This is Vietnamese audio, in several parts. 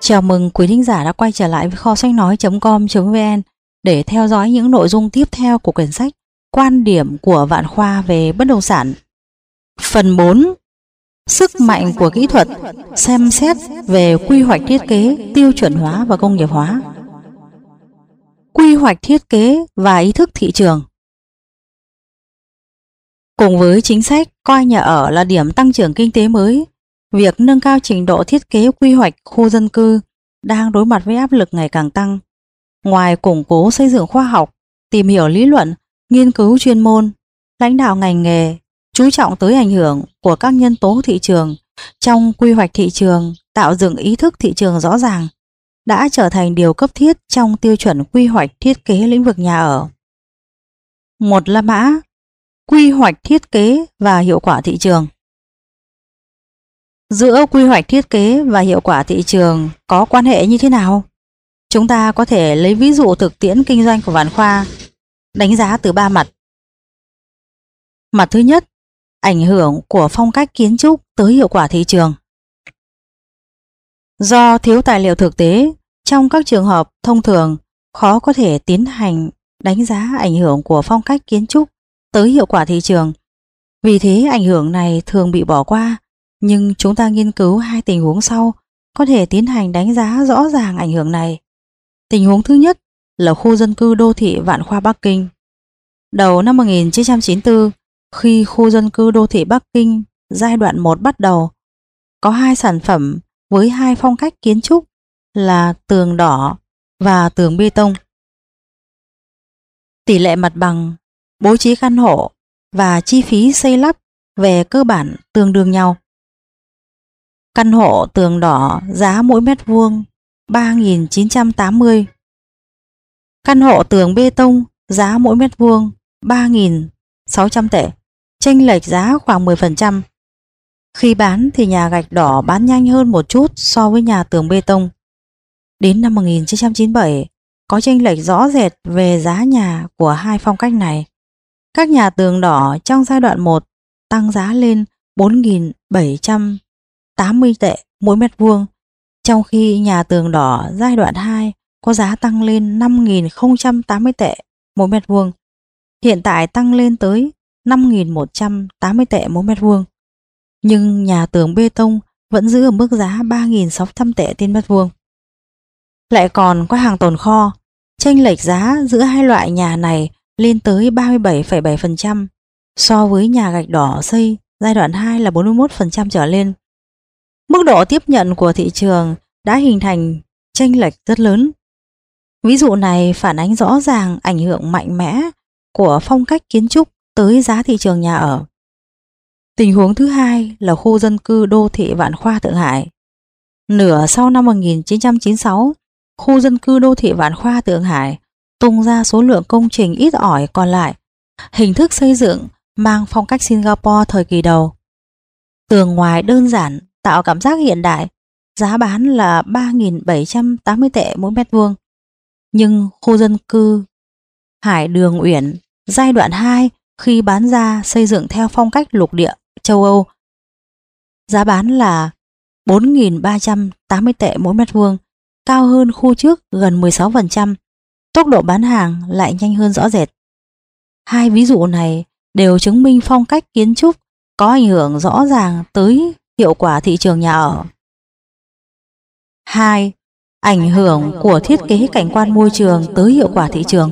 Chào mừng quý thính giả đã quay trở lại với kho sách nói.com.vn để theo dõi những nội dung tiếp theo của quyển sách Quan điểm của Vạn Khoa về bất động sản. Phần 4. Sức mạnh của kỹ thuật, xem xét về quy hoạch thiết kế, tiêu chuẩn hóa và công nghiệp hóa. Quy hoạch thiết kế và ý thức thị trường. Cùng với chính sách coi nhà ở là điểm tăng trưởng kinh tế mới, việc nâng cao trình độ thiết kế quy hoạch khu dân cư đang đối mặt với áp lực ngày càng tăng. Ngoài củng cố xây dựng khoa học, tìm hiểu lý luận, nghiên cứu chuyên môn, lãnh đạo ngành nghề chú trọng tới ảnh hưởng của các nhân tố thị trường trong quy hoạch thị trường, tạo dựng ý thức thị trường rõ ràng đã trở thành điều cấp thiết trong tiêu chuẩn quy hoạch thiết kế lĩnh vực nhà ở. Một là mã quy hoạch thiết kế và hiệu quả thị trường. Giữa quy hoạch thiết kế và hiệu quả thị trường có quan hệ như thế nào? Chúng ta có thể lấy ví dụ thực tiễn kinh doanh của Vạn Khoa, đánh giá từ 3 mặt. Mặt thứ nhất, ảnh hưởng của phong cách kiến trúc tới hiệu quả thị trường. Do thiếu tài liệu thực tế, trong các trường hợp thông thường khó có thể tiến hành đánh giá ảnh hưởng của phong cách kiến trúc tới hiệu quả thị trường. Vì thế ảnh hưởng này thường bị bỏ qua, nhưng chúng ta nghiên cứu hai tình huống sau có thể tiến hành đánh giá rõ ràng ảnh hưởng này. Tình huống thứ nhất là khu dân cư đô thị Vạn Khoa Bắc Kinh. Đầu năm 1994, khi khu dân cư đô thị Bắc Kinh giai đoạn 1 bắt đầu, có hai sản phẩm với hai phong cách kiến trúc là tường đỏ và tường bê tông. Tỷ lệ mặt bằng, bố trí căn hộ và chi phí xây lắp về cơ bản tương đương nhau. Căn hộ tường đỏ giá mỗi mét vuông 3.980. Căn hộ tường bê tông giá mỗi mét vuông 3.600 tệ, chênh lệch giá khoảng 10%. Khi bán thì nhà gạch đỏ bán nhanh hơn một chút so với nhà tường bê tông. Đến năm 1997, có chênh lệch rõ rệt về giá nhà của hai phong cách này. Các nhà tường đỏ trong giai đoạn 1 tăng giá lên 4.780 tệ mỗi mét vuông, trong khi nhà tường đỏ giai đoạn 2 có giá tăng lên 5.080 tệ mỗi mét vuông. Hiện tại tăng lên tới 5.180 tệ mỗi mét vuông. Nhưng nhà tường bê tông vẫn giữ ở mức giá 3.600 tệ trên mét vuông. Lại còn có hàng tồn kho, chênh lệch giá giữa hai loại nhà này lên tới 37,7% so với nhà gạch đỏ xây giai đoạn 2 là 41% trở lên. Mức độ tiếp nhận của thị trường đã hình thành chênh lệch rất lớn. Ví dụ này phản ánh rõ ràng ảnh hưởng mạnh mẽ của phong cách kiến trúc tới giá thị trường nhà ở. Tình huống thứ hai là khu dân cư đô thị Vạn Khoa Thượng Hải. Nửa sau năm 1996, khu dân cư đô thị Vạn Khoa Thượng Hải tung ra số lượng công trình ít ỏi còn lại. Hình thức xây dựng mang phong cách Singapore thời kỳ đầu. Tường ngoài đơn giản, tạo cảm giác hiện đại, giá bán là 3.780 tệ mỗi mét vuông. Nhưng khu dân cư Hải Đường Uyển giai đoạn 2 khi bán ra xây dựng theo phong cách lục địa châu Âu, giá bán là 4.380 tệ mỗi mét vuông, cao hơn khu trước gần 16%, tốc độ bán hàng lại nhanh hơn rõ rệt. Hai ví dụ này đều chứng minh phong cách kiến trúc có ảnh hưởng rõ ràng tới hiệu quả thị trường nhà ở. 2. Ảnh hưởng của thiết kế cảnh quan môi trường tới hiệu quả thị trường.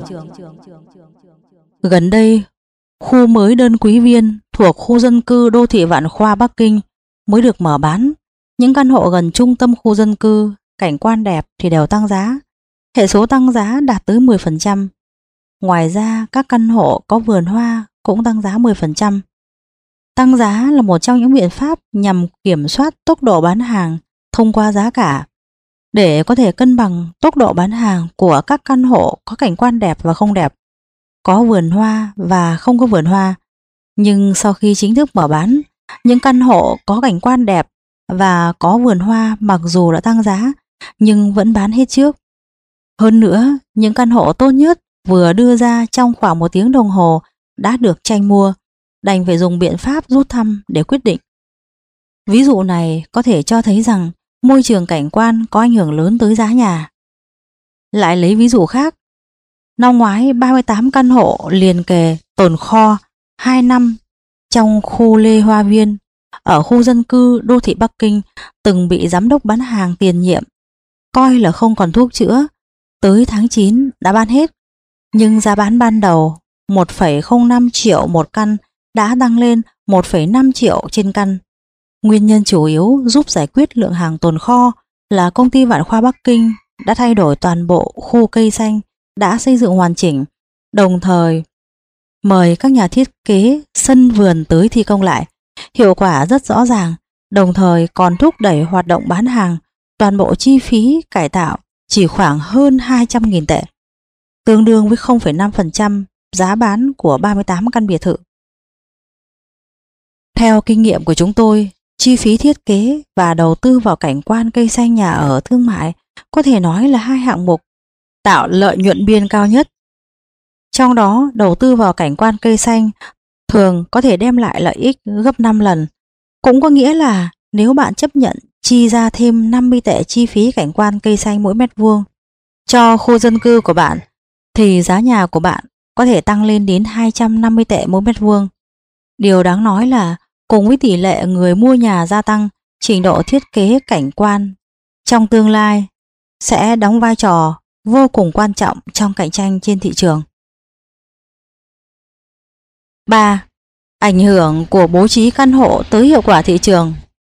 Gần đây, khu mới Đơn Quý Viên thuộc khu dân cư đô thị Vạn Khoa Bắc Kinh mới được mở bán. Những căn hộ gần trung tâm khu dân cư, cảnh quan đẹp thì đều tăng giá. Hệ số tăng giá đạt tới 10%. Ngoài ra, các căn hộ có vườn hoa cũng tăng giá 10%. Tăng giá là một trong những biện pháp nhằm kiểm soát tốc độ bán hàng thông qua giá cả, để có thể cân bằng tốc độ bán hàng của các căn hộ có cảnh quan đẹp và không đẹp, có vườn hoa và không có vườn hoa. Nhưng sau khi chính thức mở bán, những căn hộ có cảnh quan đẹp và có vườn hoa mặc dù đã tăng giá nhưng vẫn bán hết trước. Hơn nữa, những căn hộ tốt nhất vừa đưa ra trong khoảng 1 tiếng đồng hồ đã được tranh mua, đành phải dùng biện pháp rút thăm để quyết định. Ví dụ này có thể cho thấy rằng môi trường cảnh quan có ảnh hưởng lớn tới giá nhà. Lại lấy ví dụ khác, năm ngoái 38 căn hộ liền kề tồn kho 2 năm trong khu Lê Hoa Viên ở khu dân cư đô thị Bắc Kinh từng bị giám đốc bán hàng tiền nhiệm coi là không còn thuốc chữa, tới tháng 9 đã bán hết. Nhưng giá bán ban đầu 1,05 triệu một căn đã tăng lên 1,5 triệu trên căn. Nguyên nhân chủ yếu giúp giải quyết lượng hàng tồn kho là công ty Vạn Khoa Bắc Kinh đã thay đổi toàn bộ khu cây xanh đã xây dựng hoàn chỉnh, đồng thời mời các nhà thiết kế sân vườn tới thi công lại. Hiệu quả rất rõ ràng, đồng thời còn thúc đẩy hoạt động bán hàng. Toàn bộ chi phí cải tạo chỉ khoảng hơn 200.000 tệ, tương đương với 0,5% giá bán của 38 căn biệt thự. Theo kinh nghiệm của chúng tôi, chi phí thiết kế và đầu tư vào cảnh quan cây xanh nhà ở thương mại có thể nói là hai hạng mục tạo lợi nhuận biên cao nhất. Trong đó, đầu tư vào cảnh quan cây xanh thường có thể đem lại lợi ích gấp 5 lần. Cũng có nghĩa là nếu bạn chấp nhận chi ra thêm 50 tệ chi phí cảnh quan cây xanh mỗi mét vuông cho khu dân cư của bạn, thì giá nhà của bạn có thể tăng lên đến 250 tệ mỗi mét vuông. Điều đáng nói là cùng với tỷ lệ người mua nhà gia tăng, trình độ thiết kế cảnh quan trong tương lai sẽ đóng vai trò vô cùng quan trọng trong cạnh tranh trên thị trường. 3. Ảnh hưởng của bố trí căn hộ tới hiệu quả thị trường.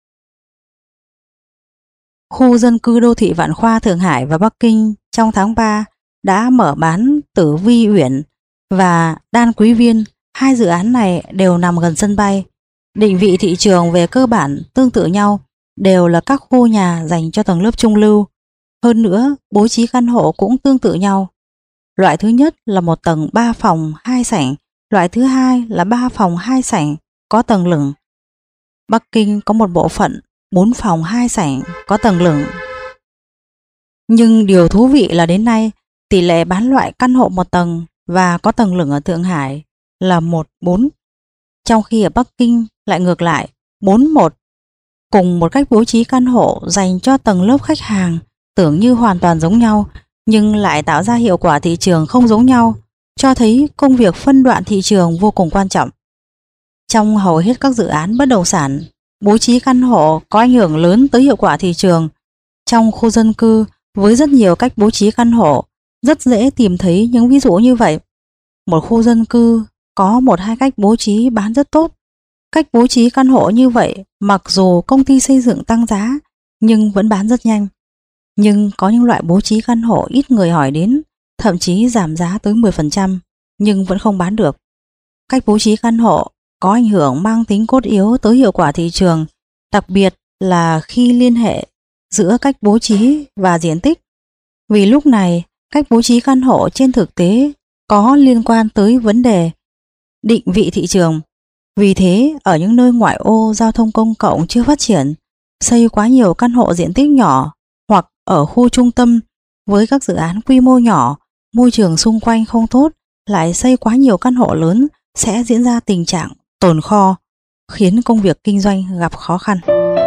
Khu dân cư đô thị Vạn Khoa Thượng Hải và Bắc Kinh trong tháng 3 đã mở bán Tử Vi Uyển và Đan Quý Viên. Hai dự án này đều nằm gần sân bay. Định vị thị trường về cơ bản tương tự nhau, đều là các khu nhà dành cho tầng lớp trung lưu. Hơn nữa, bố trí căn hộ cũng tương tự nhau. Loại thứ nhất là một tầng 3 phòng 2 sảnh, loại thứ hai là 3 phòng 2 sảnh có tầng lửng. Bắc Kinh có một bộ phận 4 phòng 2 sảnh có tầng lửng. Nhưng điều thú vị là đến nay, tỷ lệ bán loại căn hộ một tầng và có tầng lửng ở Thượng Hải là 1:4, trong khi ở Bắc Kinh lại ngược lại 4:1. Cùng một cách bố trí căn hộ dành cho tầng lớp khách hàng tưởng như hoàn toàn giống nhau, nhưng lại tạo ra hiệu quả thị trường không giống nhau, cho thấy công việc phân đoạn thị trường vô cùng quan trọng. Trong hầu hết các dự án bất động sản, bố trí căn hộ có ảnh hưởng lớn tới hiệu quả thị trường. Trong khu dân cư, với rất nhiều cách bố trí căn hộ, rất dễ tìm thấy những ví dụ như vậy. Một khu dân cư có 1-2 cách bố trí bán rất tốt. Cách bố trí căn hộ như vậy, mặc dù công ty xây dựng tăng giá, nhưng vẫn bán rất nhanh. Nhưng có những loại bố trí căn hộ ít người hỏi đến, thậm chí giảm giá tới 10%, nhưng vẫn không bán được. Cách bố trí căn hộ có ảnh hưởng mang tính cốt yếu tới hiệu quả thị trường, đặc biệt là khi liên hệ giữa cách bố trí và diện tích. Vì lúc này, cách bố trí căn hộ trên thực tế có liên quan tới vấn đề định vị thị trường. Vì thế, ở những nơi ngoại ô giao thông công cộng chưa phát triển, xây quá nhiều căn hộ diện tích nhỏ, hoặc ở khu trung tâm với các dự án quy mô nhỏ, môi trường xung quanh không tốt, lại xây quá nhiều căn hộ lớn, sẽ diễn ra tình trạng tồn kho, khiến công việc kinh doanh gặp khó khăn.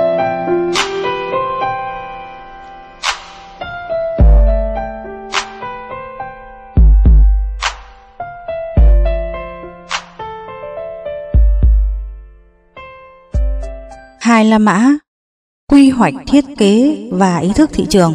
Hai La Mã: quy hoạch thiết kế và ý thức thị trường.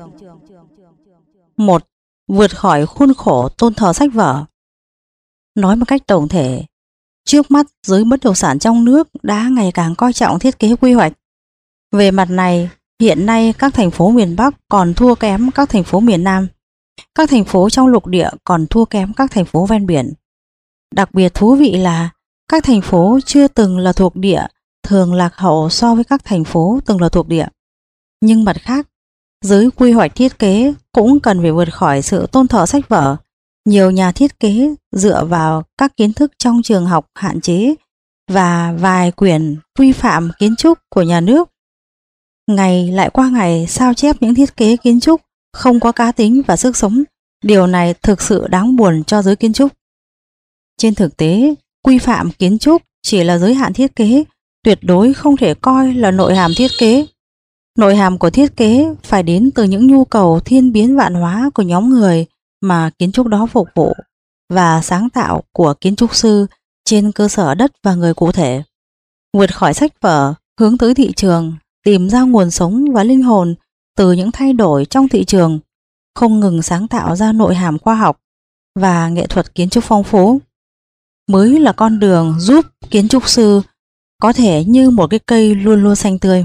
1. Vượt khỏi khuôn khổ tôn thờ sách vở. Nói một cách tổng thể, trước mắt giới bất động sản trong nước đã ngày càng coi trọng thiết kế quy hoạch. Về mặt này, hiện nay các thành phố miền Bắc còn thua kém các thành phố miền Nam. Các thành phố trong lục địa còn thua kém các thành phố ven biển. Đặc biệt thú vị là các thành phố chưa từng là thuộc địa thường lạc hậu so với các thành phố từng là thuộc địa. Nhưng mặt khác, giới quy hoạch thiết kế cũng cần phải vượt khỏi sự tôn thờ sách vở. Nhiều nhà thiết kế dựa vào các kiến thức trong trường học hạn chế và vài quyển quy phạm kiến trúc của nhà nước, ngày lại qua ngày sao chép những thiết kế kiến trúc không có cá tính và sức sống. Điều này thực sự đáng buồn cho giới kiến trúc. Trên thực tế, quy phạm kiến trúc chỉ là giới hạn thiết kế, tuyệt đối không thể coi là nội hàm thiết kế. Nội hàm của thiết kế phải đến từ những nhu cầu thiên biến vạn hóa của nhóm người mà kiến trúc đó phục vụ và sáng tạo của kiến trúc sư trên cơ sở đất và người cụ thể. Vượt khỏi sách vở, hướng tới thị trường, tìm ra nguồn sống và linh hồn từ những thay đổi trong thị trường, không ngừng sáng tạo ra nội hàm khoa học và nghệ thuật kiến trúc phong phú, mới là con đường giúp kiến trúc sư có thể như một cái cây luôn luôn xanh tươi.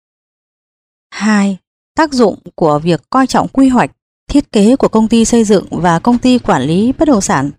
2. Tác dụng của việc coi trọng quy hoạch, thiết kế của công ty xây dựng và công ty quản lý bất động sản.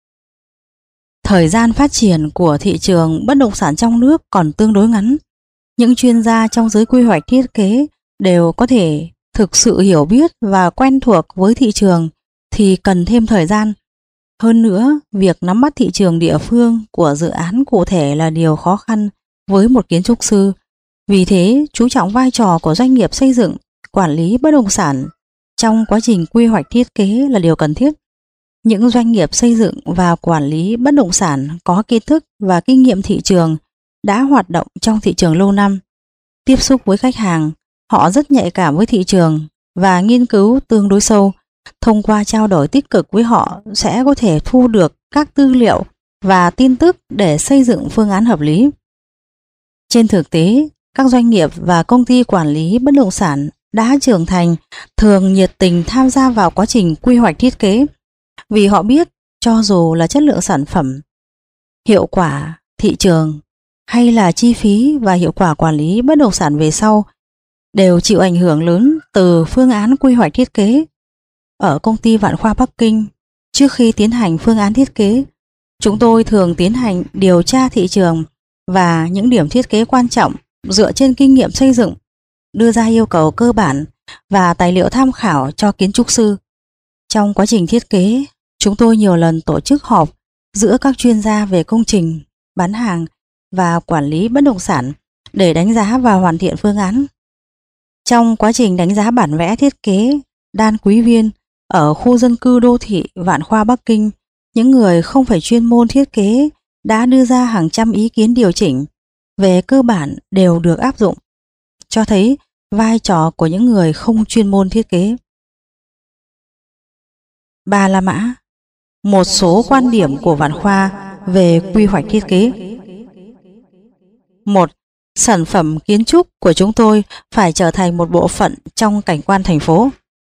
Thời gian phát triển của thị trường bất động sản trong nước còn tương đối ngắn. Những chuyên gia trong giới quy hoạch thiết kế đều có thể thực sự hiểu biết và quen thuộc với thị trường thì cần thêm thời gian. Hơn nữa, việc nắm bắt thị trường địa phương của dự án cụ thể là điều khó khăn với một kiến trúc sư. Vì thế, chú trọng vai trò của doanh nghiệp xây dựng, quản lý bất động sản trong quá trình quy hoạch thiết kế là điều cần thiết. Những doanh nghiệp xây dựng và quản lý bất động sản có kiến thức và kinh nghiệm thị trường đã hoạt động trong thị trường lâu năm. Tiếp xúc với khách hàng, họ rất nhạy cảm với thị trường và nghiên cứu tương đối sâu. Thông qua trao đổi tích cực với họ sẽ có thể thu được các tư liệu và tin tức để xây dựng phương án hợp lý. Trên thực tế, các doanh nghiệp và công ty quản lý bất động sản đã trưởng thành thường nhiệt tình tham gia vào quá trình quy hoạch thiết kế, vì họ biết cho dù là chất lượng sản phẩm, hiệu quả thị trường hay là chi phí và hiệu quả quản lý bất động sản về sau đều chịu ảnh hưởng lớn từ phương án quy hoạch thiết kế. Ở công ty Vạn Khoa Bắc Kinh, trước khi tiến hành phương án thiết kế, chúng tôi thường tiến hành điều tra thị trường và những điểm thiết kế quan trọng dựa trên kinh nghiệm xây dựng, đưa ra yêu cầu cơ bản và tài liệu tham khảo cho kiến trúc sư. Trong quá trình thiết kế, chúng tôi nhiều lần tổ chức họp giữa các chuyên gia về công trình, bán hàng và quản lý bất động sản để đánh giá và hoàn thiện phương án. Trong quá trình đánh giá bản vẽ thiết kế Đan Quý Viên ở khu dân cư đô thị Vạn Khoa Bắc Kinh, những người không phải chuyên môn thiết kế đã đưa ra hàng trăm ý kiến điều chỉnh, về cơ bản đều được áp dụng, cho thấy vai trò của những người không chuyên môn thiết kế. 3. La Mã. Một số quan điểm của Vạn Khoa về quy hoạch thiết kế. 1. Sản phẩm kiến trúc của chúng tôi phải trở thành một bộ phận trong cảnh quan thành phố.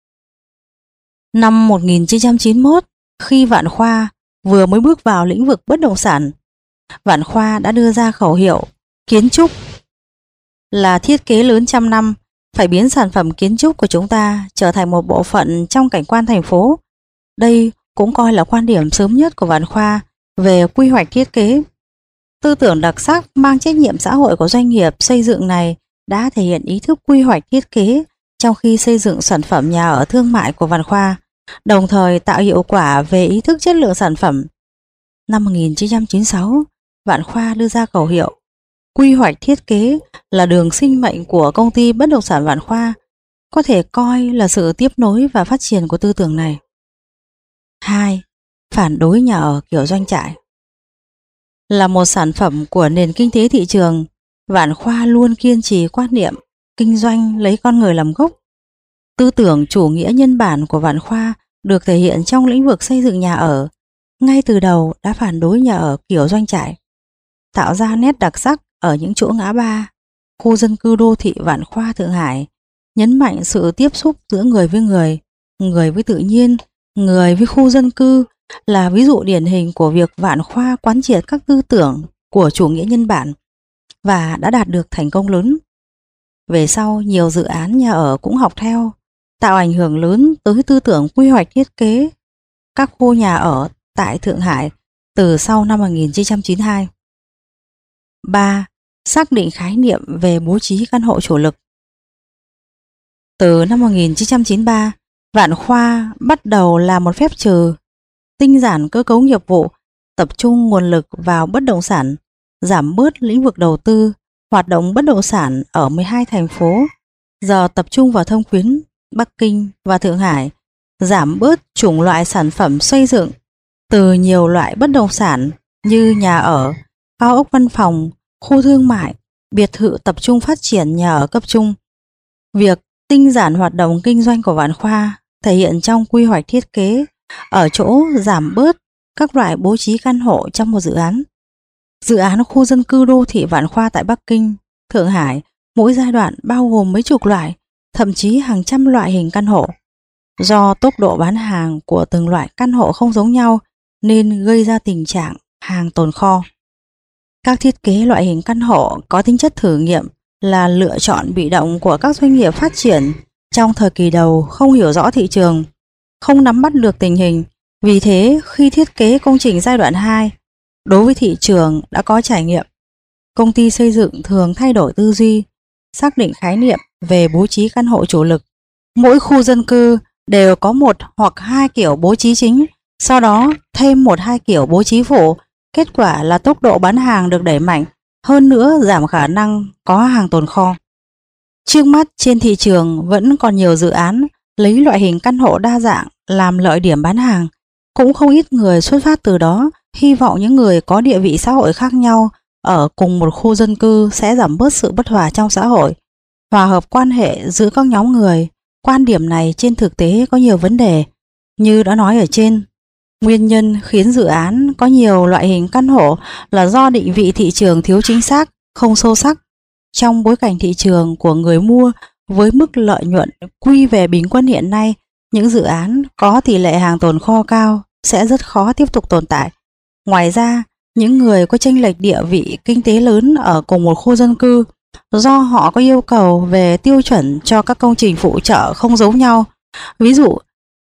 Năm 1991, khi Vạn Khoa vừa mới bước vào lĩnh vực bất động sản, Vạn Khoa đã đưa ra khẩu hiệu kiến trúc là thiết kế lớn trăm năm, phải biến sản phẩm kiến trúc của chúng ta trở thành một bộ phận trong cảnh quan thành phố. Đây cũng coi là quan điểm sớm nhất của Vạn Khoa về quy hoạch thiết kế. Tư tưởng đặc sắc mang trách nhiệm xã hội của doanh nghiệp xây dựng này đã thể hiện ý thức quy hoạch thiết kế trong khi xây dựng sản phẩm nhà ở thương mại của Vạn Khoa, đồng thời tạo hiệu quả về ý thức chất lượng sản phẩm. Năm 1996, Vạn Khoa đưa ra khẩu hiệu quy hoạch thiết kế là đường sinh mệnh của công ty bất động sản Vạn Khoa, có thể coi là sự tiếp nối và phát triển của tư tưởng này. 2. Phản đối nhà ở kiểu doanh trại. Là một sản phẩm của nền kinh tế thị trường, Vạn Khoa luôn kiên trì quan niệm kinh doanh lấy con người làm gốc. Tư tưởng chủ nghĩa nhân bản của Vạn Khoa được thể hiện trong lĩnh vực xây dựng nhà ở, ngay từ đầu đã phản đối nhà ở kiểu doanh trại, tạo ra nét đặc sắc ở những chỗ ngã ba, khu dân cư đô thị Vạn Khoa Thượng Hải, nhấn mạnh sự tiếp xúc giữa người với người với tự nhiên, người với khu dân cư là ví dụ điển hình của việc Vạn Khoa quán triệt các tư tưởng của chủ nghĩa nhân bản và đã đạt được thành công lớn. Về sau, nhiều dự án nhà ở cũng học theo, tạo ảnh hưởng lớn tới tư tưởng quy hoạch thiết kế các khu nhà ở tại Thượng Hải từ sau năm 1992. 3. Xác định khái niệm về bố trí căn hộ chủ lực. Từ năm 1993, Vạn Khoa bắt đầu làm một phép trừ, tinh giản cơ cấu nghiệp vụ, tập trung nguồn lực vào bất động sản, giảm bớt lĩnh vực đầu tư, hoạt động bất động sản ở 12 thành phố, giờ tập trung vào Thâm Quyến, Bắc Kinh và Thượng Hải, giảm bớt chủng loại sản phẩm xây dựng từ nhiều loại bất động sản như nhà ở, cao ốc văn phòng, khu thương mại, biệt thự, tập trung phát triển nhà ở cấp trung. Việc tinh giản hoạt động kinh doanh của Vạn Khoa thể hiện trong quy hoạch thiết kế ở chỗ giảm bớt các loại bố trí căn hộ trong một dự án. Dự án khu dân cư đô thị Vạn Khoa tại Bắc Kinh, Thượng Hải mỗi giai đoạn bao gồm mấy chục loại, thậm chí hàng trăm loại hình căn hộ. Do tốc độ bán hàng của từng loại căn hộ không giống nhau nên gây ra tình trạng hàng tồn kho. Các thiết kế loại hình căn hộ có tính chất thử nghiệm là lựa chọn bị động của các doanh nghiệp phát triển trong thời kỳ đầu không hiểu rõ thị trường, không nắm bắt được tình hình. Vì thế, khi thiết kế công trình giai đoạn 2, đối với thị trường đã có trải nghiệm, công ty xây dựng thường thay đổi tư duy, xác định khái niệm về bố trí căn hộ chủ lực. Mỗi khu dân cư đều có một hoặc hai kiểu bố trí chính, sau đó thêm một hai kiểu bố trí phụ. Kết quả là tốc độ bán hàng được đẩy mạnh, hơn nữa giảm khả năng có hàng tồn kho. Trước mắt trên thị trường vẫn còn nhiều dự án lấy loại hình căn hộ đa dạng làm lợi điểm bán hàng. Cũng không ít người xuất phát từ đó, hy vọng những người có địa vị xã hội khác nhau ở cùng một khu dân cư sẽ giảm bớt sự bất hòa trong xã hội, hòa hợp quan hệ giữa các nhóm người. Quan điểm này trên thực tế có nhiều vấn đề. Như đã nói ở trên, nguyên nhân khiến dự án có nhiều loại hình căn hộ là do định vị thị trường thiếu chính xác, không sâu sắc. Trong bối cảnh thị trường của người mua với mức lợi nhuận quy về bình quân hiện nay, những dự án có tỷ lệ hàng tồn kho cao sẽ rất khó tiếp tục tồn tại. Ngoài ra, những người có chênh lệch địa vị kinh tế lớn ở cùng một khu dân cư, do họ có yêu cầu về tiêu chuẩn cho các công trình phụ trợ không giống nhau. Ví dụ,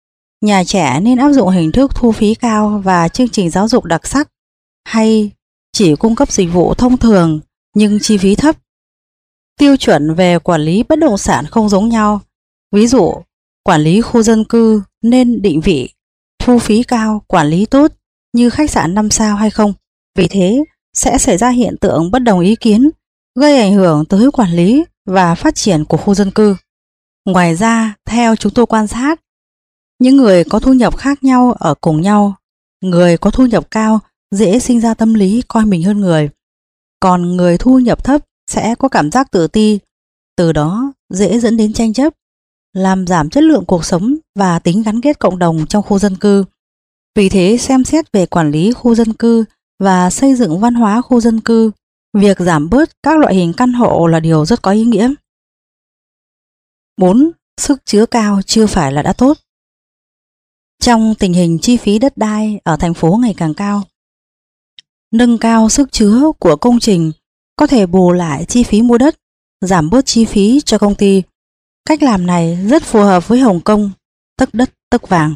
nhà trẻ nên áp dụng hình thức thu phí cao và chương trình giáo dục đặc sắc, hay chỉ cung cấp dịch vụ thông thường nhưng chi phí thấp. Tiêu chuẩn về quản lý bất động sản không giống nhau. Ví dụ, quản lý khu dân cư nên định vị thu phí cao, quản lý tốt như khách sạn 5 sao hay không. Vì thế, sẽ xảy ra hiện tượng bất đồng ý kiến, gây ảnh hưởng tới quản lý và phát triển của khu dân cư. Ngoài ra, theo chúng tôi quan sát, những người có thu nhập khác nhau ở cùng nhau. Người có thu nhập cao dễ sinh ra tâm lý coi mình hơn người, còn người thu nhập thấp sẽ có cảm giác tự ti, từ đó dễ dẫn đến tranh chấp, làm giảm chất lượng cuộc sống và tính gắn kết cộng đồng trong khu dân cư. Vì thế, xem xét về quản lý khu dân cư và xây dựng văn hóa khu dân cư, việc giảm bớt các loại hình căn hộ là điều rất có ý nghĩa. 4. Sức chứa cao chưa phải là đã tốt. Trong tình hình chi phí đất đai ở thành phố ngày càng cao, nâng cao sức chứa của công trình có thể bù lại chi phí mua đất, giảm bớt chi phí cho công ty. Cách làm này rất phù hợp với Hồng Kông, tấc đất tấc vàng.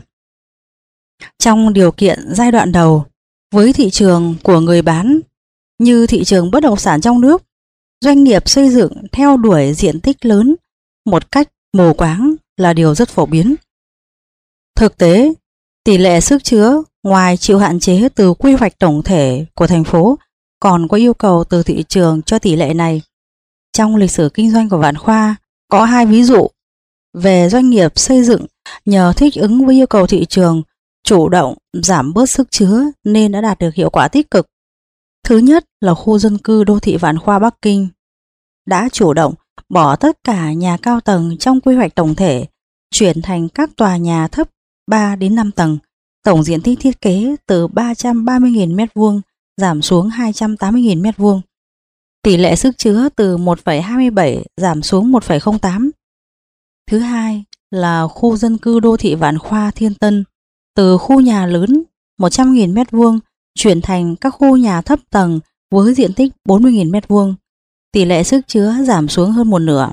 Trong điều kiện giai đoạn đầu, với thị trường của người bán như thị trường bất động sản trong nước, doanh nghiệp xây dựng theo đuổi diện tích lớn một cách mù quáng là điều rất phổ biến. Thực tế, tỷ lệ sức chứa ngoài chịu hạn chế từ quy hoạch tổng thể của thành phố, còn có yêu cầu từ thị trường cho tỷ lệ này. Trong lịch sử kinh doanh của Vạn Khoa, có 2 ví dụ về doanh nghiệp xây dựng nhờ thích ứng với yêu cầu thị trường, chủ động giảm bớt sức chứa nên đã đạt được hiệu quả tích cực. Thứ nhất là khu dân cư đô thị Vạn Khoa Bắc Kinh đã chủ động bỏ tất cả nhà cao tầng trong quy hoạch tổng thể, chuyển thành các tòa nhà thấp 3 đến 5 tầng, tổng diện tích thiết kế từ 330.000 m2 giảm xuống 280.000 m2. Tỷ lệ sức chứa từ 1,27 giảm xuống 1,08. Thứ hai là khu dân cư đô thị Vạn Khoa Thiên Tân, từ khu nhà lớn 100.000 m2 chuyển thành các khu nhà thấp tầng với diện tích 40.000 m2. Tỷ lệ sức chứa giảm xuống hơn một nửa.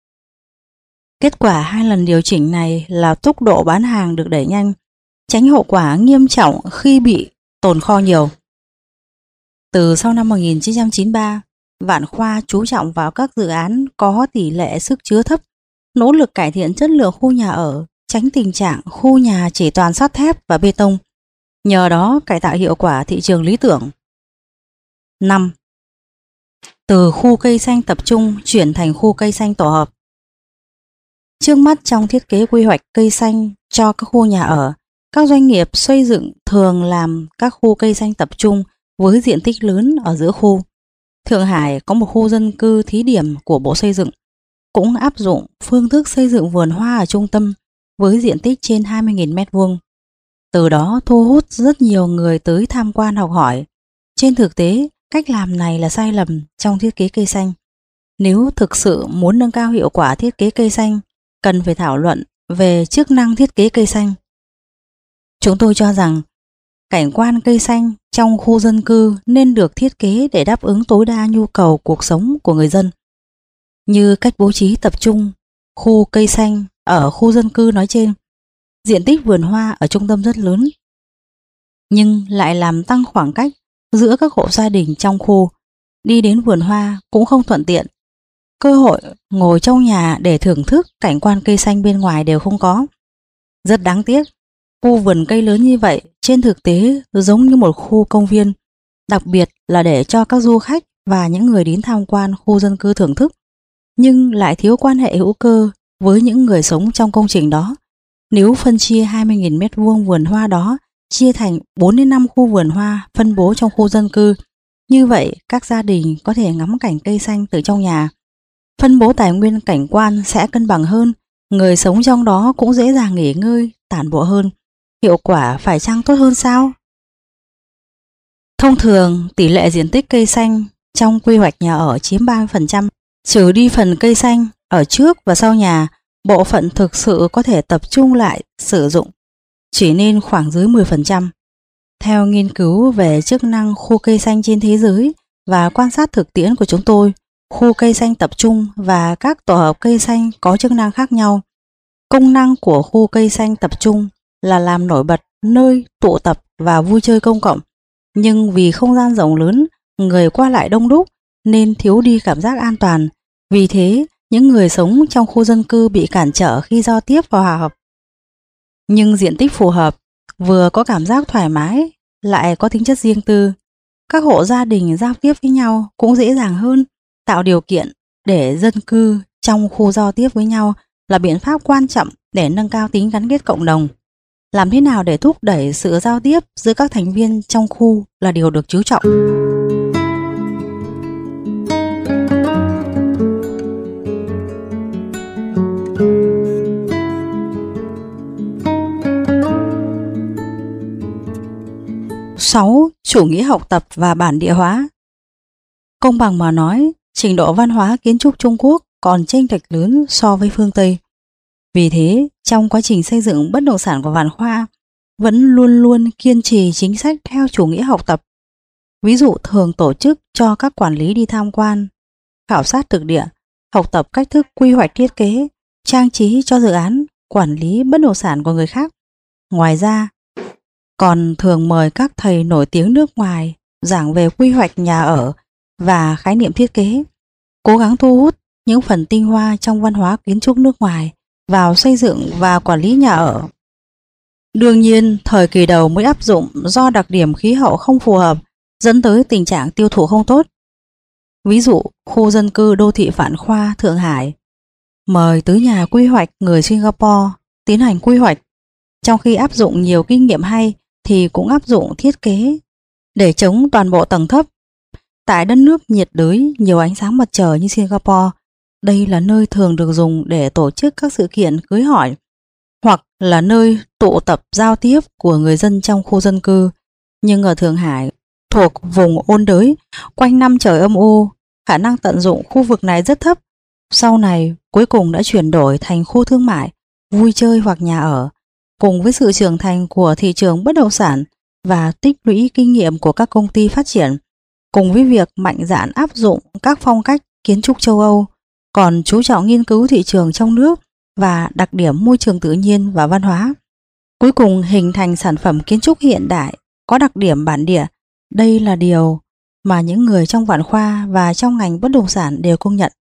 Kết quả 2 lần điều chỉnh này là tốc độ bán hàng được đẩy nhanh, tránh hậu quả nghiêm trọng khi bị tồn kho nhiều. Từ sau năm 1993, Vạn Khoa chú trọng vào các dự án có tỷ lệ sức chứa thấp, nỗ lực cải thiện chất lượng khu nhà ở, tránh tình trạng khu nhà chỉ toàn sắt thép và bê tông. Nhờ đó cải tạo hiệu quả thị trường lý tưởng. 5. Từ khu cây xanh tập trung chuyển thành khu cây xanh tổ hợp. Trước mắt trong thiết kế quy hoạch cây xanh cho các khu nhà ở, các doanh nghiệp xây dựng thường làm các khu cây xanh tập trung với diện tích lớn ở giữa khu. Thượng Hải có một khu dân cư thí điểm của Bộ Xây dựng. cũng áp dụng phương thức xây dựng vườn hoa ở trung tâm với diện tích trên 20.000 m². Từ đó thu hút rất nhiều người tới tham quan học hỏi. Trên thực tế, cách làm này là sai lầm trong thiết kế cây xanh. Nếu thực sự muốn nâng cao hiệu quả thiết kế cây xanh, cần phải thảo luận về chức năng thiết kế cây xanh. Chúng tôi cho rằng cảnh quan cây xanh trong khu dân cư nên được thiết kế để đáp ứng tối đa nhu cầu cuộc sống của người dân. Như cách bố trí tập trung khu cây xanh ở khu dân cư nói trên, diện tích vườn hoa ở trung tâm rất lớn, nhưng lại làm tăng khoảng cách giữa các hộ gia đình trong khu, đi đến vườn hoa cũng không thuận tiện. Cơ hội ngồi trong nhà để thưởng thức cảnh quan cây xanh bên ngoài đều không có. Rất đáng tiếc, khu vườn cây lớn như vậy trên thực tế giống như một khu công viên, đặc biệt là để cho các du khách và những người đến tham quan khu dân cư thưởng thức, nhưng lại thiếu quan hệ hữu cơ với những người sống trong công trình đó. Nếu phân chia 20.000 m² vườn hoa đó chia thành 4 đến 5 khu vườn hoa phân bố trong khu dân cư, như vậy các gia đình có thể ngắm cảnh cây xanh từ trong nhà. Phân bố tài nguyên cảnh quan sẽ cân bằng hơn, người sống trong đó cũng dễ dàng nghỉ ngơi, tản bộ hơn. Hiệu quả phải chăng tốt hơn sao? Thông thường, tỷ lệ diện tích cây xanh trong quy hoạch nhà ở chiếm 30%, trừ đi phần cây xanh ở trước và sau nhà, bộ phận thực sự có thể tập trung lại sử dụng chỉ nên khoảng dưới 10%. Theo nghiên cứu về chức năng khu cây xanh trên thế giới và quan sát thực tiễn của chúng tôi, khu cây xanh tập trung và các tổ hợp cây xanh có chức năng khác nhau. Công năng của khu cây xanh tập trung là làm nổi bật nơi tụ tập và vui chơi công cộng, nhưng vì không gian rộng lớn, người qua lại đông đúc nên thiếu đi cảm giác an toàn. Vì thế, những người sống trong khu dân cư bị cản trở khi giao tiếp và hòa hợp. Nhưng diện tích phù hợp, vừa có cảm giác thoải mái, lại có tính chất riêng tư. Các hộ gia đình giao tiếp với nhau cũng dễ dàng hơn, tạo điều kiện để dân cư trong khu giao tiếp với nhau là biện pháp quan trọng để nâng cao tính gắn kết cộng đồng. Làm thế nào để thúc đẩy sự giao tiếp giữa các thành viên trong khu là điều được chú trọng. Sáu, chủ nghĩa học tập và bản địa hóa. Công bằng mà nói, trình độ văn hóa kiến trúc Trung Quốc còn chênh lệch lớn so với phương Tây. Vì thế, trong quá trình xây dựng bất động sản của Vạn Khoa vẫn luôn luôn kiên trì chính sách theo chủ nghĩa học tập. Ví dụ thường tổ chức cho các quản lý đi tham quan, khảo sát thực địa, học tập cách thức quy hoạch thiết kế, trang trí cho dự án, quản lý bất động sản của người khác. Ngoài ra, còn thường mời các thầy nổi tiếng nước ngoài giảng về quy hoạch nhà ở và khái niệm thiết kế, cố gắng thu hút những phần tinh hoa trong văn hóa kiến trúc nước ngoài vào xây dựng và quản lý nhà ở. Đương nhiên, thời kỳ đầu mới áp dụng do đặc điểm khí hậu không phù hợp, dẫn tới tình trạng tiêu thụ không tốt. Ví dụ, khu dân cư đô thị Vạn Khoa, Thượng Hải mời tứ nhà quy hoạch người Singapore tiến hành quy hoạch, trong khi áp dụng nhiều kinh nghiệm hay thì cũng áp dụng thiết kế để chống toàn bộ tầng thấp. Tại đất nước nhiệt đới nhiều ánh sáng mặt trời như Singapore, đây là nơi thường được dùng để tổ chức các sự kiện cưới hỏi hoặc là nơi tụ tập giao tiếp của người dân trong khu dân cư. Nhưng ở Thượng Hải, thuộc vùng ôn đới, quanh năm trời âm u, khả năng tận dụng khu vực này rất thấp. Sau này, cuối cùng đã chuyển đổi thành khu thương mại, vui chơi hoặc nhà ở. Cùng với sự trưởng thành của thị trường bất động sản và tích lũy kinh nghiệm của các công ty phát triển, cùng với việc mạnh dạn áp dụng các phong cách kiến trúc châu Âu, còn chú trọng nghiên cứu thị trường trong nước và đặc điểm môi trường tự nhiên và văn hóa, cuối cùng hình thành sản phẩm kiến trúc hiện đại có đặc điểm bản địa. Đây là điều mà những người trong Vạn Khoa và trong ngành bất động sản đều công nhận.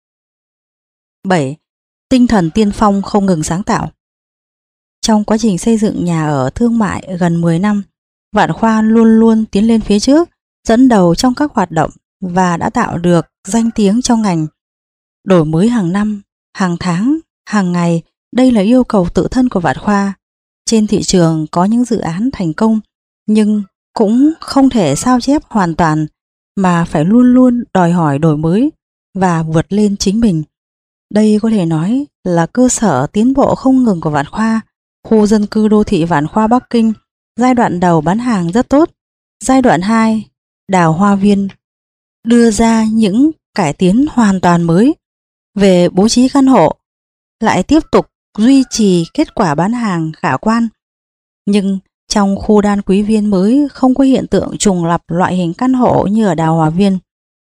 7. Tinh thần tiên phong không ngừng sáng tạo. Trong quá trình xây dựng nhà ở thương mại gần 10 năm, Vạn Khoa luôn luôn tiến lên phía trước, dẫn đầu trong các hoạt động và đã tạo được danh tiếng trong ngành. Đổi mới hàng năm, hàng tháng, hàng ngày, đây là yêu cầu tự thân của Vạn Khoa. Trên thị trường có những dự án thành công, nhưng cũng không thể sao chép hoàn toàn, mà phải luôn luôn đòi hỏi đổi mới và vượt lên chính mình. Đây có thể nói là cơ sở tiến bộ không ngừng của Vạn Khoa. Khu dân cư đô thị Vạn Khoa Bắc Kinh giai đoạn đầu bán hàng rất tốt. Giai đoạn 2, Đào Hoa Viên, đưa ra những cải tiến hoàn toàn mới về bố trí căn hộ, lại tiếp tục duy trì kết quả bán hàng khả quan. Nhưng trong khu Đan Quý Viên mới không có hiện tượng trùng lặp loại hình căn hộ như ở Đào Hoa Viên.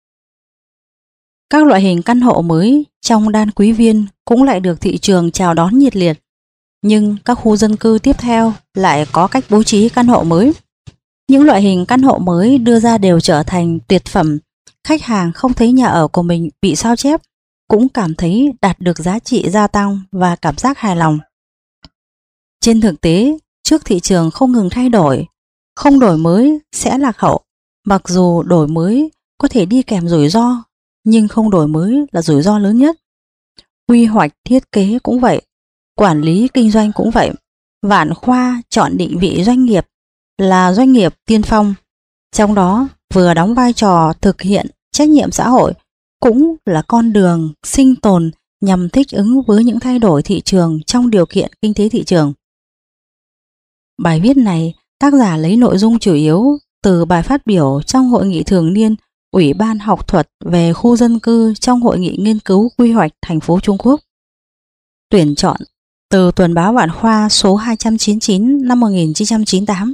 Các loại hình căn hộ mới trong Đan Quý Viên cũng lại được thị trường chào đón nhiệt liệt. Nhưng các khu dân cư tiếp theo lại có cách bố trí căn hộ mới. Những loại hình căn hộ mới đưa ra đều trở thành tuyệt phẩm. Khách hàng không thấy nhà ở của mình bị sao chép, cũng cảm thấy đạt được giá trị gia tăng và cảm giác hài lòng. Trên thực tế, trước thị trường không ngừng thay đổi, không đổi mới sẽ lạc hậu. Mặc dù đổi mới có thể đi kèm rủi ro, nhưng không đổi mới là rủi ro lớn nhất. Quy hoạch thiết kế cũng vậy, quản lý kinh doanh cũng vậy. Vạn Khoa chọn định vị doanh nghiệp là doanh nghiệp tiên phong, trong đó vừa đóng vai trò thực hiện trách nhiệm xã hội, cũng là con đường sinh tồn nhằm thích ứng với những thay đổi thị trường trong điều kiện kinh tế thị trường. Bài viết này, tác giả lấy nội dung chủ yếu từ bài phát biểu trong Hội nghị thường niên Ủy ban học thuật về khu dân cư trong Hội nghị nghiên cứu quy hoạch thành phố Trung Quốc. Tuyển chọn từ Tuần báo Vạn Khoa số 299 năm 1998.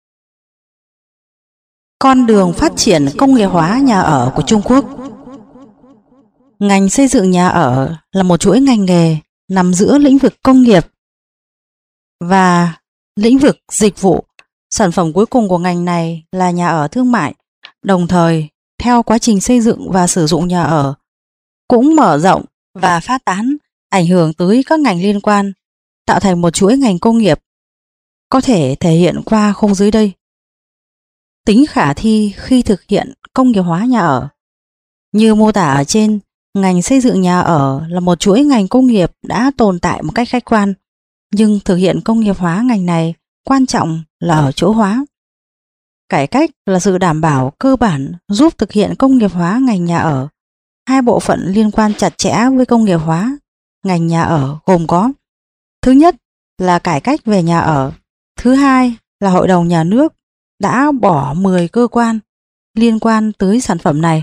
Con đường phát triển công nghiệp hóa nhà ở của Trung Quốc. Ngành xây dựng nhà ở là một chuỗi ngành nghề nằm giữa lĩnh vực công nghiệp và lĩnh vực dịch vụ. Sản phẩm cuối cùng của ngành này là nhà ở thương mại. Đồng thời, theo quá trình xây dựng và sử dụng nhà ở cũng mở rộng và phát tán, ảnh hưởng tới các ngành liên quan, tạo thành một chuỗi ngành công nghiệp, có thể thể hiện qua khung dưới đây. Tính khả thi khi thực hiện công nghiệp hóa nhà ở. Như mô tả ở trên, ngành xây dựng nhà ở là một chuỗi ngành công nghiệp đã tồn tại một cách khách quan, nhưng thực hiện công nghiệp hóa ngành này quan trọng là ở chỗ hóa. Cải cách là sự đảm bảo cơ bản giúp thực hiện công nghiệp hóa ngành nhà ở. Hai bộ phận liên quan chặt chẽ với công nghiệp hóa ngành nhà ở gồm có: thứ nhất là cải cách về nhà ở, thứ hai là Hội đồng Nhà nước đã bỏ 10 cơ quan liên quan tới sản phẩm này,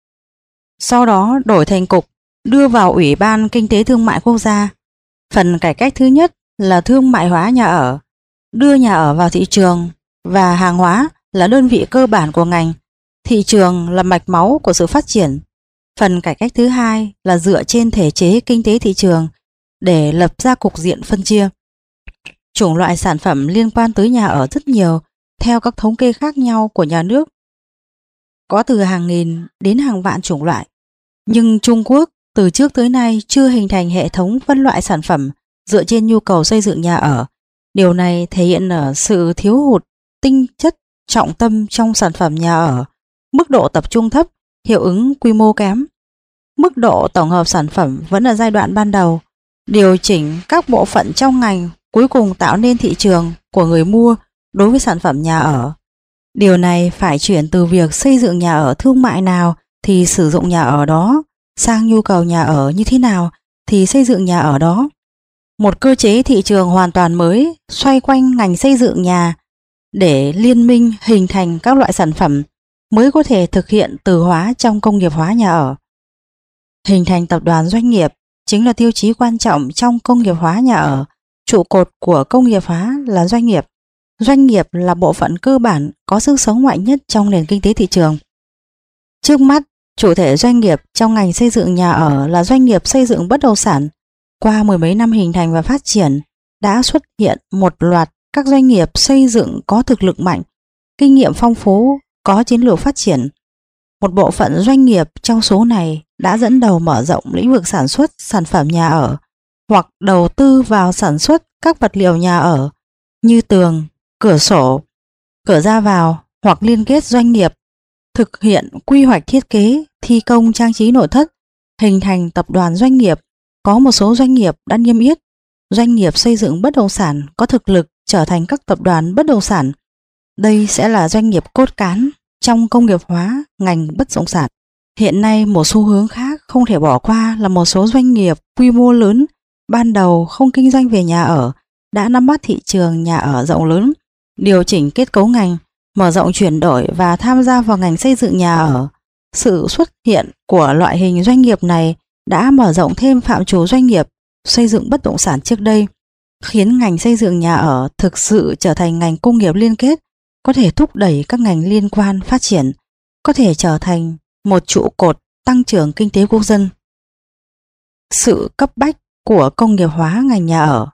sau đó đổi thành cục, đưa vào Ủy ban Kinh tế Thương mại Quốc gia. Phần cải cách thứ nhất là thương mại hóa nhà ở, đưa nhà ở vào thị trường, và hàng hóa là đơn vị cơ bản của ngành. Thị trường là mạch máu của sự phát triển. Phần cải cách thứ hai là dựa trên thể chế kinh tế thị trường để lập ra cục diện phân chia. Chủng loại sản phẩm liên quan tới nhà ở rất nhiều, theo các thống kê khác nhau của nhà nước. Có từ hàng nghìn đến hàng vạn chủng loại. Nhưng Trung Quốc từ trước tới nay chưa hình thành hệ thống phân loại sản phẩm dựa trên nhu cầu xây dựng nhà ở. Điều này thể hiện ở sự thiếu hụt tinh chất trọng tâm trong sản phẩm nhà ở, mức độ tập trung thấp, hiệu ứng quy mô kém. Mức độ tổng hợp sản phẩm vẫn ở giai đoạn ban đầu, điều chỉnh các bộ phận trong ngành cuối cùng tạo nên thị trường của người mua đối với sản phẩm nhà ở. Điều này phải chuyển từ việc xây dựng nhà ở thương mại nào thì sử dụng nhà ở đó, sang nhu cầu nhà ở như thế nào thì xây dựng nhà ở đó. Một cơ chế thị trường hoàn toàn mới xoay quanh ngành xây dựng nhà để liên minh hình thành các loại sản phẩm mới có thể thực hiện từ hóa trong công nghiệp hóa nhà ở. Hình thành tập đoàn doanh nghiệp chính là tiêu chí quan trọng trong công nghiệp hóa nhà ở. Trụ cột của công nghiệp hóa là doanh nghiệp. Doanh nghiệp là bộ phận cơ bản có sức sống mạnh nhất trong nền kinh tế thị trường. Trước mắt, chủ thể doanh nghiệp trong ngành xây dựng nhà ở là doanh nghiệp xây dựng bất động sản. Qua mười mấy năm hình thành và phát triển, đã xuất hiện một loạt các doanh nghiệp xây dựng có thực lực mạnh, kinh nghiệm phong phú, có chiến lược phát triển. Một bộ phận doanh nghiệp trong số này đã dẫn đầu mở rộng lĩnh vực sản xuất sản phẩm nhà ở, hoặc đầu tư vào sản xuất các vật liệu nhà ở như tường, cửa sổ, cửa ra vào, hoặc liên kết doanh nghiệp, thực hiện quy hoạch thiết kế, thi công trang trí nội thất, hình thành tập đoàn doanh nghiệp. Có một số doanh nghiệp đã niêm yết. Doanh nghiệp xây dựng bất động sản có thực lực trở thành các tập đoàn bất động sản. Đây sẽ là doanh nghiệp cốt cán trong công nghiệp hóa ngành bất động sản. Hiện nay một xu hướng khác không thể bỏ qua là một số doanh nghiệp quy mô lớn ban đầu không kinh doanh về nhà ở đã nắm bắt thị trường nhà ở rộng lớn, điều chỉnh kết cấu ngành, mở rộng chuyển đổi và tham gia vào ngành xây dựng nhà ở. Sự xuất hiện của loại hình doanh nghiệp này đã mở rộng thêm phạm trù doanh nghiệp xây dựng bất động sản trước đây, khiến ngành xây dựng nhà ở thực sự trở thành ngành công nghiệp liên kết, có thể thúc đẩy các ngành liên quan phát triển, có thể trở thành một trụ cột tăng trưởng kinh tế quốc dân. Sự cấp bách của công nghiệp hóa ngành nhà ở.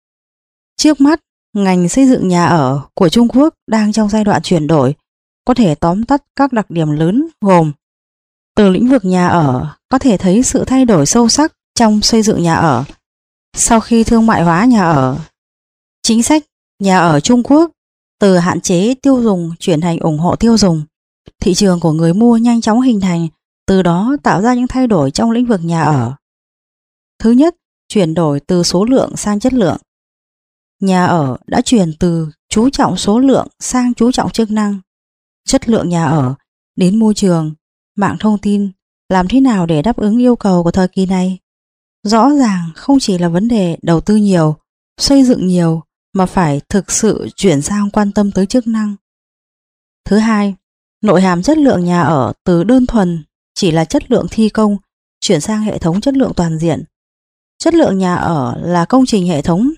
Trước mắt, ngành xây dựng nhà ở của Trung Quốc đang trong giai đoạn chuyển đổi, có thể tóm tắt các đặc điểm lớn gồm: từ lĩnh vực nhà ở có thể thấy sự thay đổi sâu sắc trong xây dựng nhà ở. Sau khi thương mại hóa nhà ở, chính sách nhà ở Trung Quốc từ hạn chế tiêu dùng chuyển thành ủng hộ tiêu dùng. Thị trường của người mua nhanh chóng hình thành, từ đó tạo ra những thay đổi trong lĩnh vực nhà ở. Thứ nhất, chuyển đổi từ số lượng sang chất lượng. Nhà ở đã chuyển từ chú trọng số lượng sang chú trọng chức năng. Chất lượng nhà ở đến môi trường, mạng thông tin, làm thế nào để đáp ứng yêu cầu của thời kỳ này? Rõ ràng không chỉ là vấn đề đầu tư nhiều, xây dựng nhiều, mà phải thực sự chuyển sang quan tâm tới chức năng. Thứ hai, nội hàm chất lượng nhà ở từ đơn thuần chỉ là chất lượng thi công chuyển sang hệ thống chất lượng toàn diện. Chất lượng nhà ở là công trình hệ thống,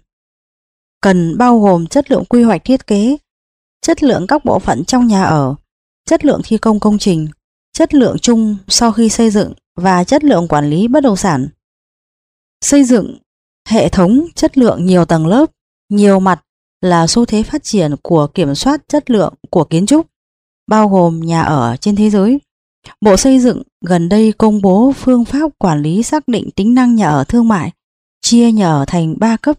cần bao gồm chất lượng quy hoạch thiết kế, chất lượng các bộ phận trong nhà ở, chất lượng thi công công trình, chất lượng chung sau khi xây dựng và chất lượng quản lý bất động sản. Xây dựng hệ thống chất lượng nhiều tầng lớp, nhiều mặt là xu thế phát triển của kiểm soát chất lượng của kiến trúc, bao gồm nhà ở trên thế giới. Bộ Xây dựng gần đây công bố phương pháp quản lý xác định tính năng nhà ở thương mại, chia nhà ở thành 3 cấp: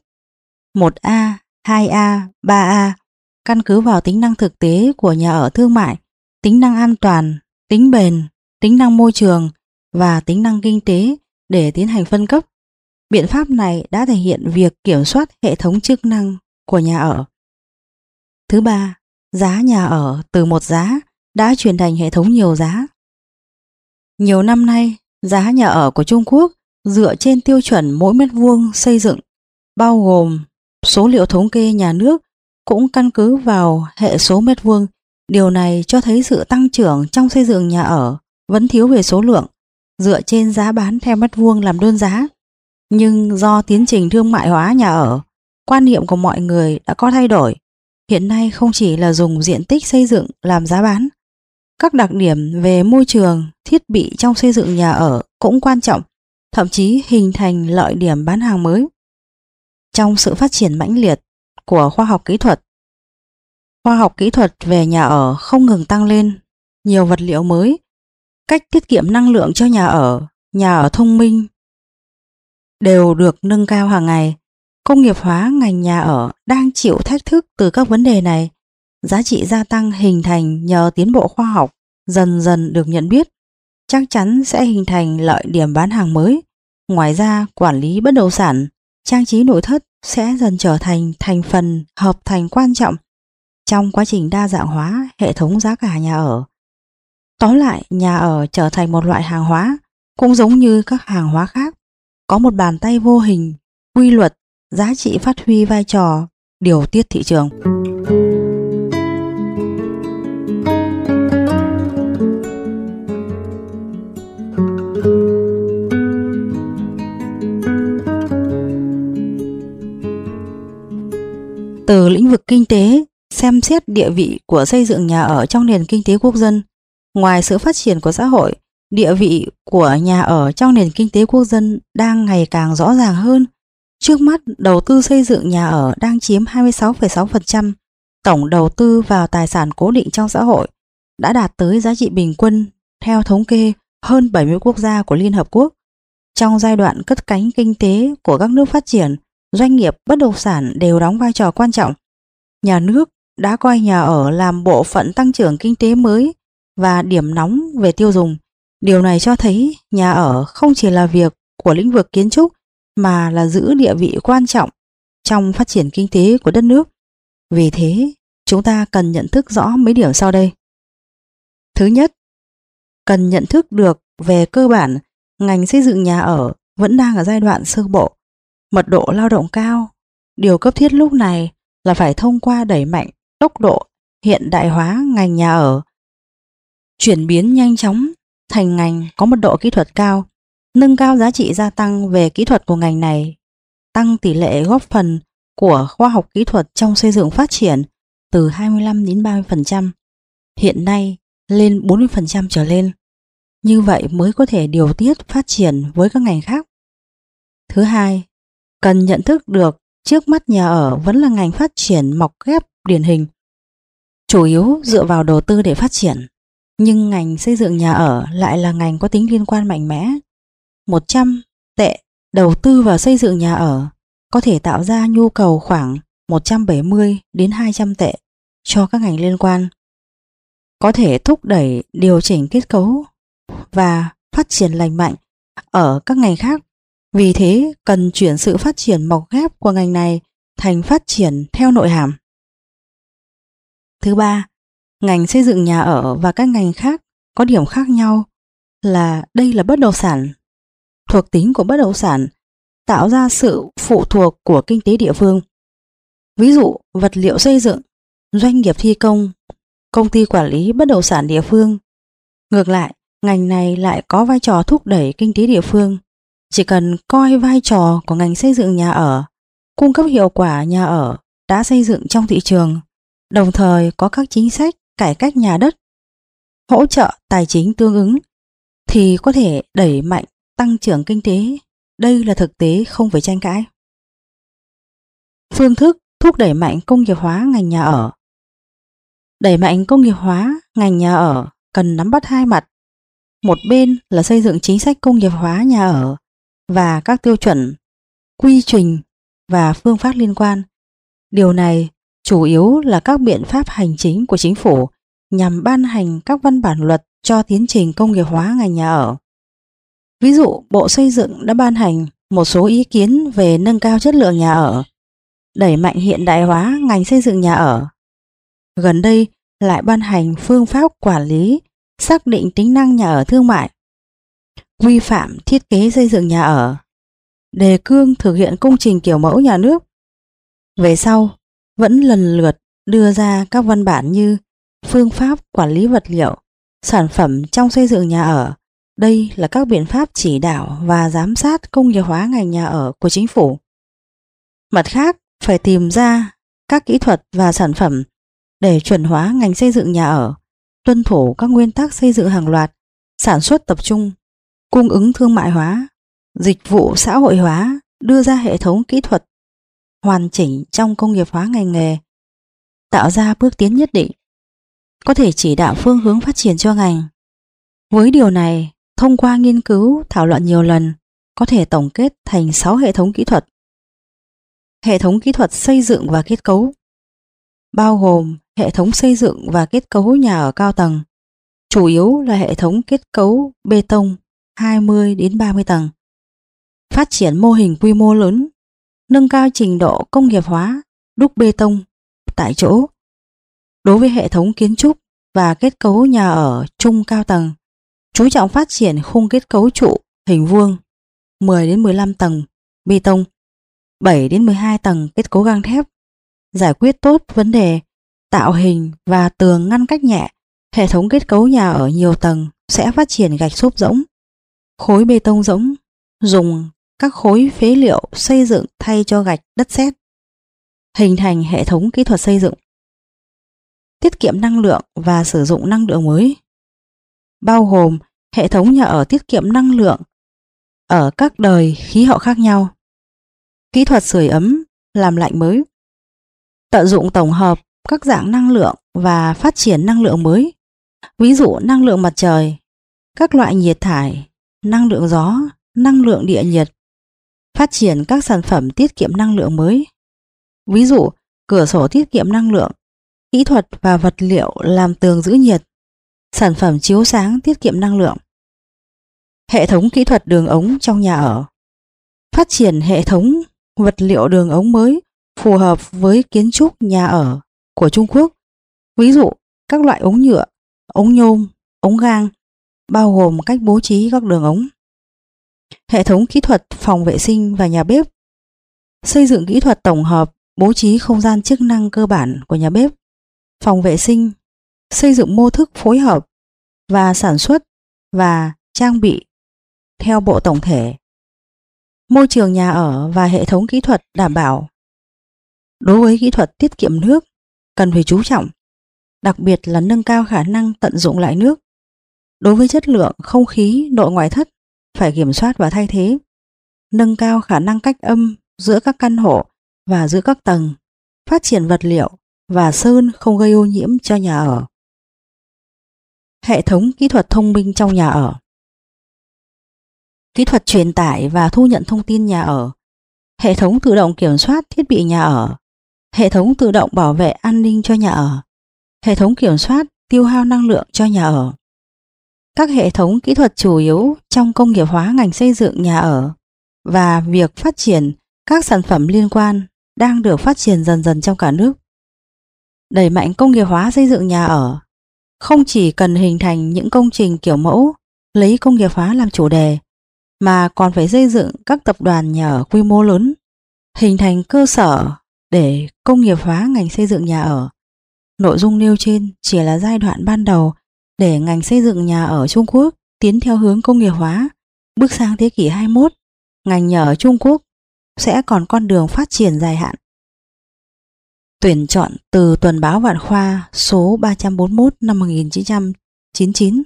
1A, 2A, 3A, căn cứ vào tính năng thực tế của nhà ở thương mại, tính năng an toàn, tính bền, tính năng môi trường và tính năng kinh tế để tiến hành phân cấp. Biện pháp này đã thể hiện việc kiểm soát hệ thống chức năng của nhà ở. Thứ ba, giá nhà ở từ một giá đã chuyển thành hệ thống nhiều giá. Nhiều năm nay, giá nhà ở của Trung Quốc dựa trên tiêu chuẩn mỗi mét vuông xây dựng, bao gồm số liệu thống kê nhà nước cũng căn cứ vào hệ số mét vuông. Điều này cho thấy sự tăng trưởng trong xây dựng nhà ở vẫn thiếu về số lượng, dựa trên giá bán theo mét vuông làm đơn giá. Nhưng do tiến trình thương mại hóa nhà ở, quan niệm của mọi người đã có thay đổi. Hiện nay không chỉ là dùng diện tích xây dựng làm giá bán, các đặc điểm về môi trường, thiết bị trong xây dựng nhà ở cũng quan trọng, thậm chí hình thành lợi điểm bán hàng mới. Trong sự phát triển mãnh liệt của khoa học kỹ thuật về nhà ở không ngừng tăng lên, nhiều vật liệu mới, cách tiết kiệm năng lượng cho nhà ở thông minh đều được nâng cao hàng ngày. Công nghiệp hóa ngành nhà ở đang chịu thách thức từ các vấn đề này. Giá trị gia tăng hình thành nhờ tiến bộ khoa học dần dần được nhận biết, chắc chắn sẽ hình thành lợi điểm bán hàng mới. Ngoài ra, quản lý bất động sản, trang trí nội thất sẽ dần trở thành thành phần hợp thành quan trọng trong quá trình đa dạng hóa hệ thống giá cả nhà ở. Tóm lại, nhà ở trở thành một loại hàng hóa, cũng giống như các hàng hóa khác, có một bàn tay vô hình, quy luật, giá trị phát huy vai trò điều tiết thị trường. Từ lĩnh vực kinh tế, xem xét địa vị của xây dựng nhà ở trong nền kinh tế quốc dân. Ngoài sự phát triển của xã hội, địa vị của nhà ở trong nền kinh tế quốc dân đang ngày càng rõ ràng hơn. Trước mắt, đầu tư xây dựng nhà ở đang chiếm 26,6%, tổng đầu tư vào tài sản cố định trong xã hội đã đạt tới giá trị bình quân theo thống kê hơn 70 quốc gia của Liên Hợp Quốc. Trong giai đoạn cất cánh kinh tế của các nước phát triển, doanh nghiệp bất động sản đều đóng vai trò quan trọng. Nhà nước đã coi nhà ở làm bộ phận tăng trưởng kinh tế mới và điểm nóng về tiêu dùng. Điều này cho thấy nhà ở không chỉ là việc của lĩnh vực kiến trúc mà là giữ địa vị quan trọng trong phát triển kinh tế của đất nước. Vì thế, chúng ta cần nhận thức rõ mấy điểm sau đây. Thứ nhất, cần nhận thức được về cơ bản ngành xây dựng nhà ở vẫn đang ở giai đoạn sơ bộ, mật độ lao động cao. Điều cấp thiết lúc này là phải thông qua đẩy mạnh tốc độ hiện đại hóa ngành nhà ở, chuyển biến nhanh chóng thành ngành có mật độ kỹ thuật cao, nâng cao giá trị gia tăng về kỹ thuật của ngành này, tăng tỷ lệ góp phần của khoa học kỹ thuật trong xây dựng phát triển từ 25 đến 30%, hiện nay lên 40% trở lên. Như vậy mới có thể điều tiết phát triển với các ngành khác. Thứ hai, cần nhận thức được trước mắt nhà ở vẫn là ngành phát triển mọc ghép điển hình, chủ yếu dựa vào đầu tư để phát triển. Nhưng ngành xây dựng nhà ở lại là ngành có tính liên quan mạnh mẽ. 100 tệ đầu tư vào xây dựng nhà ở có thể tạo ra nhu cầu khoảng 170 đến 200 tệ cho các ngành liên quan, có thể thúc đẩy điều chỉnh kết cấu và phát triển lành mạnh ở các ngành khác. Vì thế cần chuyển sự phát triển mọc ghép của ngành này thành phát triển theo nội hàm. Thứ ba, ngành xây dựng nhà ở và các ngành khác có điểm khác nhau là đây là bất động sản. Thuộc tính của bất động sản tạo ra sự phụ thuộc của kinh tế địa phương. Ví dụ vật liệu xây dựng, doanh nghiệp thi công, công ty quản lý bất động sản địa phương. Ngược lại, ngành này lại có vai trò thúc đẩy kinh tế địa phương. Chỉ cần coi vai trò của ngành xây dựng nhà ở, cung cấp hiệu quả nhà ở đã xây dựng trong thị trường, đồng thời có các chính sách cải cách nhà đất, hỗ trợ tài chính tương ứng, thì có thể đẩy mạnh tăng trưởng kinh tế. Đây là thực tế không phải tranh cãi. Phương thức thúc đẩy mạnh công nghiệp hóa ngành nhà ở. Đẩy mạnh công nghiệp hóa ngành nhà ở cần nắm bắt hai mặt. Một bên là xây dựng chính sách công nghiệp hóa nhà ở và các tiêu chuẩn, quy trình và phương pháp liên quan. Điều này chủ yếu là các biện pháp hành chính của chính phủ nhằm ban hành các văn bản luật cho tiến trình công nghiệp hóa ngành nhà ở. Ví dụ, Bộ Xây dựng đã ban hành một số ý kiến về nâng cao chất lượng nhà ở, đẩy mạnh hiện đại hóa ngành xây dựng nhà ở. Gần đây lại ban hành phương pháp quản lý, xác định tính năng nhà ở thương mại, quy phạm thiết kế xây dựng nhà ở, đề cương thực hiện công trình kiểu mẫu nhà nước. Về sau, vẫn lần lượt đưa ra các văn bản như phương pháp quản lý vật liệu, sản phẩm trong xây dựng nhà ở. Đây là các biện pháp chỉ đạo và giám sát công nghiệp hóa ngành nhà ở của chính phủ. Mặt khác, phải tìm ra các kỹ thuật và sản phẩm để chuẩn hóa ngành xây dựng nhà ở, tuân thủ các nguyên tắc xây dựng hàng loạt, sản xuất tập trung, cung ứng thương mại hóa, dịch vụ xã hội hóa, đưa ra hệ thống kỹ thuật hoàn chỉnh trong công nghiệp hóa ngành nghề, tạo ra bước tiến nhất định, có thể chỉ đạo phương hướng phát triển cho ngành. Với điều này, thông qua nghiên cứu, thảo luận nhiều lần, có thể tổng kết thành 6 hệ thống kỹ thuật. Hệ thống kỹ thuật xây dựng và kết cấu bao gồm hệ thống xây dựng và kết cấu nhà ở cao tầng, chủ yếu là hệ thống kết cấu bê tông 20 đến 30 tầng. Phát triển mô hình quy mô lớn, nâng cao trình độ công nghiệp hóa, đúc bê tông tại chỗ. Đối với hệ thống kiến trúc và kết cấu nhà ở trung cao tầng, chú trọng phát triển khung kết cấu trụ hình vuông 10 đến 15 tầng bê tông, 7 đến 12 tầng kết cấu gang thép, giải quyết tốt vấn đề tạo hình và tường ngăn cách nhẹ. Hệ thống kết cấu nhà ở nhiều tầng sẽ phát triển gạch xốp rỗng, khối bê tông rỗng, dùng các khối phế liệu xây dựng thay cho gạch đất sét, hình thành hệ thống kỹ thuật xây dựng. Tiết kiệm năng lượng và sử dụng năng lượng mới, bao gồm hệ thống nhà ở tiết kiệm năng lượng ở các đời khí hậu khác nhau, kỹ thuật sưởi ấm, làm lạnh mới, tận dụng tổng hợp các dạng năng lượng và phát triển năng lượng mới, ví dụ năng lượng mặt trời, các loại nhiệt thải, năng lượng gió, năng lượng địa nhiệt, phát triển các sản phẩm tiết kiệm năng lượng mới, ví dụ cửa sổ tiết kiệm năng lượng, kỹ thuật và vật liệu làm tường giữ nhiệt, sản phẩm chiếu sáng tiết kiệm năng lượng. Hệ thống kỹ thuật đường ống trong nhà ở, phát triển hệ thống vật liệu đường ống mới phù hợp với kiến trúc nhà ở của Trung Quốc, ví dụ các loại ống nhựa, ống nhôm, ống gang, bao gồm cách bố trí các đường ống. Hệ thống kỹ thuật phòng vệ sinh và nhà bếp. Xây dựng kỹ thuật tổng hợp, bố trí không gian chức năng cơ bản của nhà bếp, phòng vệ sinh, xây dựng mô thức phối hợp và sản xuất và trang bị theo bộ tổng thể. Môi trường nhà ở và hệ thống kỹ thuật đảm bảo. Đối với kỹ thuật tiết kiệm nước, cần phải chú trọng, đặc biệt là nâng cao khả năng tận dụng lại nước. Đối với chất lượng không khí nội ngoại thất, phải kiểm soát và thay thế, nâng cao khả năng cách âm giữa các căn hộ và giữa các tầng, phát triển vật liệu và sơn không gây ô nhiễm cho nhà ở. Hệ thống kỹ thuật thông minh trong nhà ở. Kỹ thuật truyền tải và thu nhận thông tin nhà ở, hệ thống tự động kiểm soát thiết bị nhà ở, hệ thống tự động bảo vệ an ninh cho nhà ở, hệ thống kiểm soát tiêu hao năng lượng cho nhà ở. Các hệ thống kỹ thuật chủ yếu trong công nghiệp hóa ngành xây dựng nhà ở và việc phát triển các sản phẩm liên quan đang được phát triển dần dần trong cả nước. Đẩy mạnh công nghiệp hóa xây dựng nhà ở không chỉ cần hình thành những công trình kiểu mẫu lấy công nghiệp hóa làm chủ đề, mà còn phải xây dựng các tập đoàn nhà ở quy mô lớn, hình thành cơ sở để công nghiệp hóa ngành xây dựng nhà ở. Nội dung nêu trên chỉ là giai đoạn ban đầu để ngành xây dựng nhà ở Trung Quốc tiến theo hướng công nghiệp hóa. Bước sang thế kỷ 21, ngành nhà ở Trung Quốc sẽ còn con đường phát triển dài hạn. Tuyển chọn từ Tuần báo Vạn Khoa số 341 năm 1999.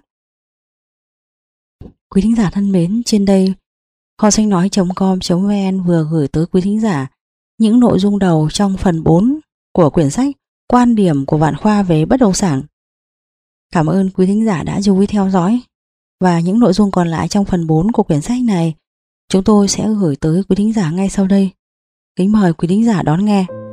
Quý thính giả thân mến, trên đây kho sách nói.com.vn vừa gửi tới quý thính giả những nội dung đầu trong phần 4 của quyển sách Quan điểm của Vạn Khoa về bất động sản. Cảm ơn quý thính giả đã chú ý theo dõi, và những nội dung còn lại trong phần 4 của quyển sách này chúng tôi sẽ gửi tới quý thính giả ngay sau đây. Kính mời quý thính giả đón nghe.